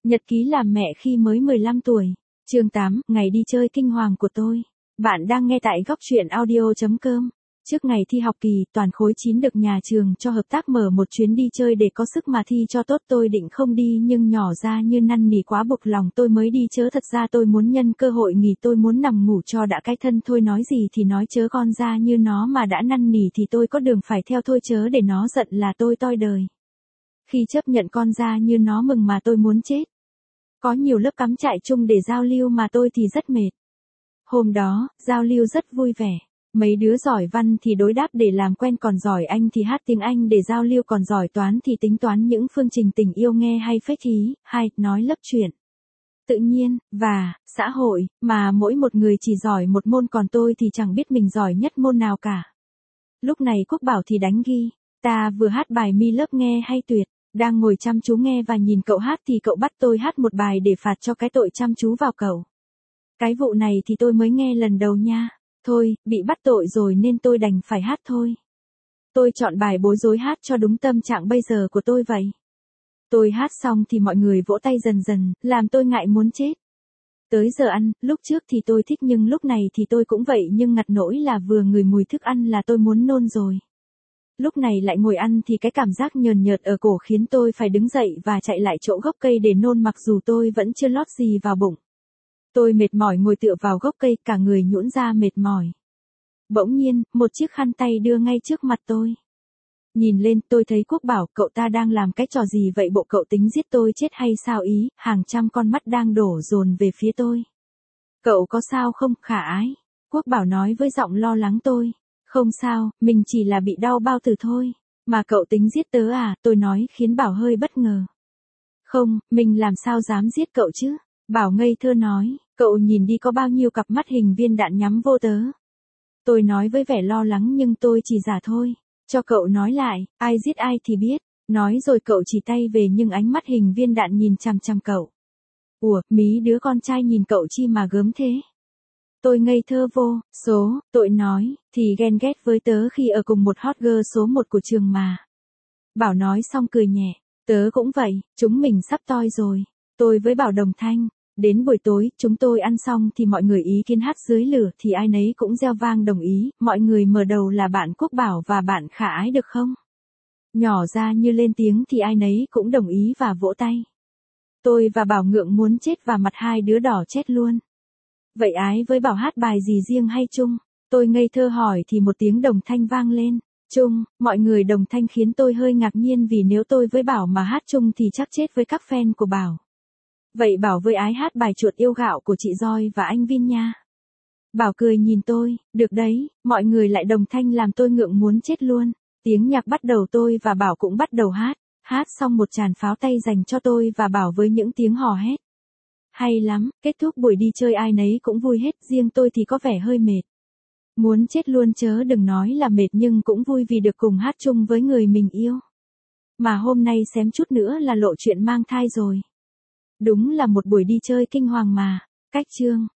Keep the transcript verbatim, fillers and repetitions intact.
Nhật ký làm mẹ khi mới mười lăm tuổi. Chương tám, ngày đi chơi kinh hoàng của tôi. Bạn đang nghe tại góc truyện audio chấm com. Trước ngày thi học kỳ, toàn khối chín được nhà trường cho hợp tác mở một chuyến đi chơi để có sức mà thi cho tốt. Tôi định không đi nhưng nhỏ ra như năn nỉ quá buộc lòng tôi mới đi, chớ thật ra tôi muốn nhân cơ hội nghỉ, tôi muốn nằm ngủ cho đã cái thân thôi, nói gì thì nói, chớ con ra như nó mà đã năn nỉ thì tôi có đường phải theo thôi, chớ để nó giận là tôi toi đời. Khi chấp nhận con ra như nó mừng mà tôi muốn chết. Có nhiều lớp cắm trại chung để giao lưu mà tôi thì rất mệt. Hôm đó, giao lưu rất vui vẻ. Mấy đứa giỏi văn thì đối đáp để làm quen, còn giỏi Anh thì hát tiếng Anh để giao lưu, còn giỏi toán thì tính toán những phương trình tình yêu nghe hay phết ý, hay nói lấp chuyện tự nhiên và xã hội, mà mỗi một người chỉ giỏi một môn, còn tôi thì chẳng biết mình giỏi nhất môn nào cả. Lúc này Quốc Bảo thì đánh ghi, ta vừa hát bài mi lớp nghe hay tuyệt. Đang ngồi chăm chú nghe và nhìn cậu hát thì cậu bắt tôi hát một bài để phạt cho cái tội chăm chú vào cậu. Cái vụ này thì tôi mới nghe lần đầu nha. Thôi, bị bắt tội rồi nên tôi đành phải hát thôi. Tôi chọn bài bối rối hát cho đúng tâm trạng bây giờ của tôi vậy. Tôi hát xong thì mọi người vỗ tay dần dần, làm tôi ngại muốn chết. Tới giờ ăn, lúc trước thì tôi thích nhưng lúc này thì tôi cũng vậy, nhưng ngặt nỗi là vừa ngửi mùi thức ăn là tôi muốn nôn rồi. Lúc này lại ngồi ăn thì cái cảm giác nhờn nhợt ở cổ khiến tôi phải đứng dậy và chạy lại chỗ gốc cây để nôn, mặc dù tôi vẫn chưa lót gì vào bụng. Tôi mệt mỏi ngồi tựa vào gốc cây, cả người nhũn ra mệt mỏi. Bỗng nhiên, một chiếc khăn tay đưa ngay trước mặt tôi. Nhìn lên, tôi thấy Quốc Bảo, cậu ta đang làm cái trò gì vậy, bộ cậu tính giết tôi chết hay sao ý? Hàng trăm con mắt đang đổ dồn về phía tôi. Cậu có sao không, khả ái? Quốc Bảo nói với giọng lo lắng. Tôi không sao, mình chỉ là bị đau bao tử thôi. Mà cậu tính giết tớ à? Tôi nói khiến Bảo hơi bất ngờ. Không, mình làm sao dám giết cậu chứ? Bảo ngây thơ nói, cậu nhìn đi, có bao nhiêu cặp mắt hình viên đạn nhắm vô tớ. Tôi nói với vẻ lo lắng, nhưng tôi chỉ giả thôi. Cho cậu nói lại, ai giết ai thì biết. Nói rồi cậu chỉ tay về nhưng ánh mắt hình viên đạn nhìn chằm chằm cậu. Ủa, mí đứa con trai nhìn cậu chi mà gớm thế? Tôi ngây thơ vô số, tội nói, thì ghen ghét với tớ khi ở cùng một hot girl số một của trường mà. Bảo nói xong cười nhẹ, tớ cũng vậy, chúng mình sắp toi rồi. Tôi với Bảo đồng thanh. Đến buổi tối, chúng tôi ăn xong thì mọi người ý kiến hát dưới lửa thì ai nấy cũng reo vang đồng ý. Mọi người mở đầu là bạn Quốc Bảo và bạn Khả Ái được không? Nhỏ ra như lên tiếng thì ai nấy cũng đồng ý và vỗ tay. Tôi và Bảo ngượng muốn chết và mặt hai đứa đỏ chết luôn. Vậy Ái với Bảo hát bài gì riêng hay chung? Tôi ngây thơ hỏi thì một tiếng đồng thanh vang lên. Chung, mọi người đồng thanh khiến tôi hơi ngạc nhiên, vì nếu tôi với Bảo mà hát chung thì chắc chết với các fan của Bảo. Vậy Bảo với Ái hát bài Chuột Yêu Gạo của chị Joy và anh Vin nha. Bảo cười nhìn tôi, được đấy, mọi người lại đồng thanh làm tôi ngượng muốn chết luôn. Tiếng nhạc bắt đầu, tôi và Bảo cũng bắt đầu hát. Hát xong một tràng pháo tay dành cho tôi và Bảo với những tiếng hò hét. Hay lắm, kết thúc buổi đi chơi ai nấy cũng vui hết, riêng tôi thì có vẻ hơi mệt. Muốn chết luôn, chớ đừng nói là mệt, nhưng cũng vui vì được cùng hát chung với người mình yêu. Mà hôm nay xém chút nữa là lộ chuyện mang thai rồi. Đúng là một buổi đi chơi kinh hoàng mà. Cách chương